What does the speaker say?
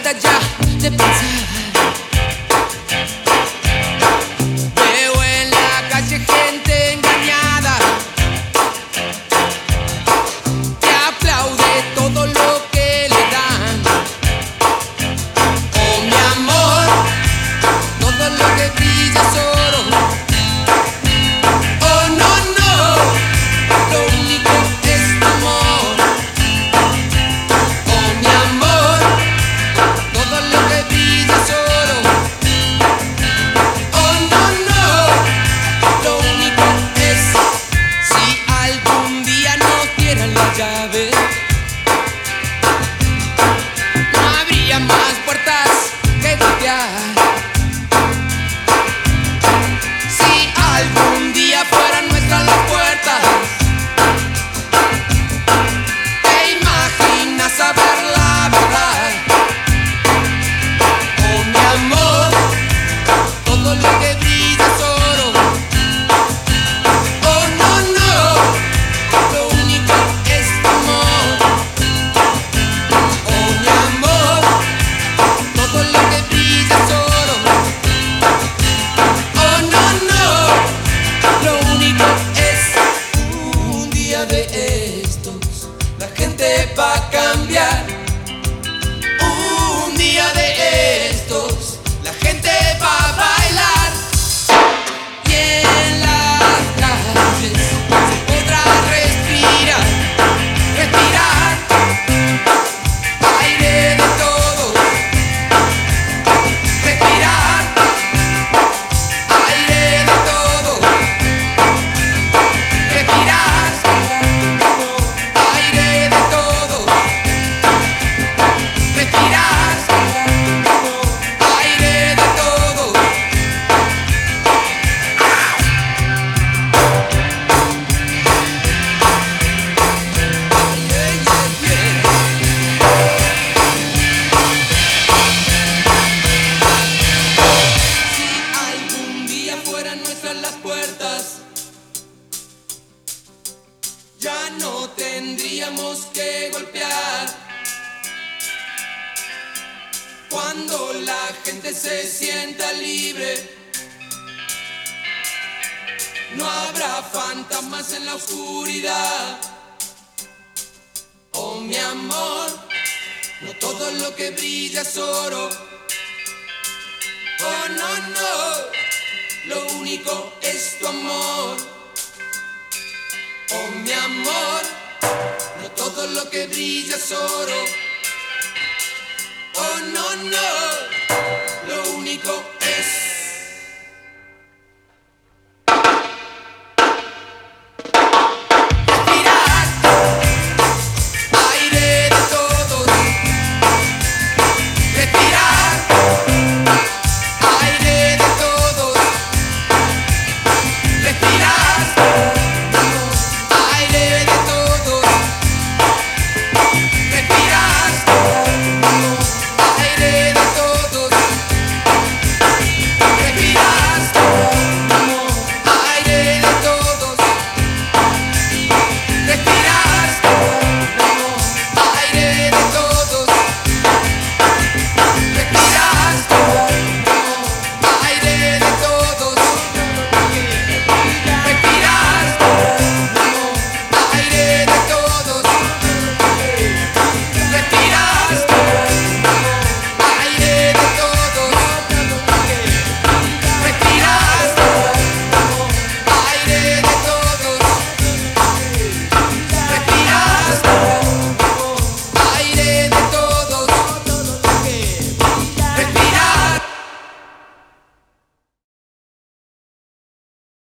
basta ya de pensar. Veo en la calle gente engañada que aplaude todo lo que le dan. Oh, mi amor, todo lo que brilla es oro. Oh, no, no, lo único es tu amor. Oh, mi amor, todo lo que brilla es oro. Oh, no, no, lo único es, si algún día nos dieran la llave, no habría más puertas que golpear. Si algún día fueran nuestras las puertas, ¿te imaginas saber la verdad? Oh, mi amor, todo lo que brilla es oro. Oh, no, no, lo único es tu amor. Oh, mi amor, todo lo que brilla es oro. Oh, no, no, lo único es, un día de estos la gente va a cambiar. Un día de estos la gente va a bailar. Y en las calles se podrá respirar, respirar aire de todos, respirar aire de todos, respirar aire de todos, respirar aire de todos. Si algún día fueran nuestras las puertas, ya no tendríamos que golpear. Cuando la gente se sienta libre, no habrá fantasmas en la oscuridad. Oh, mi amor, no todo lo que brilla es oro. Oh, no, no, lo único es tu amor. Oh, mi amor, no todo lo que brilla es oro. Oh, no, no, lo único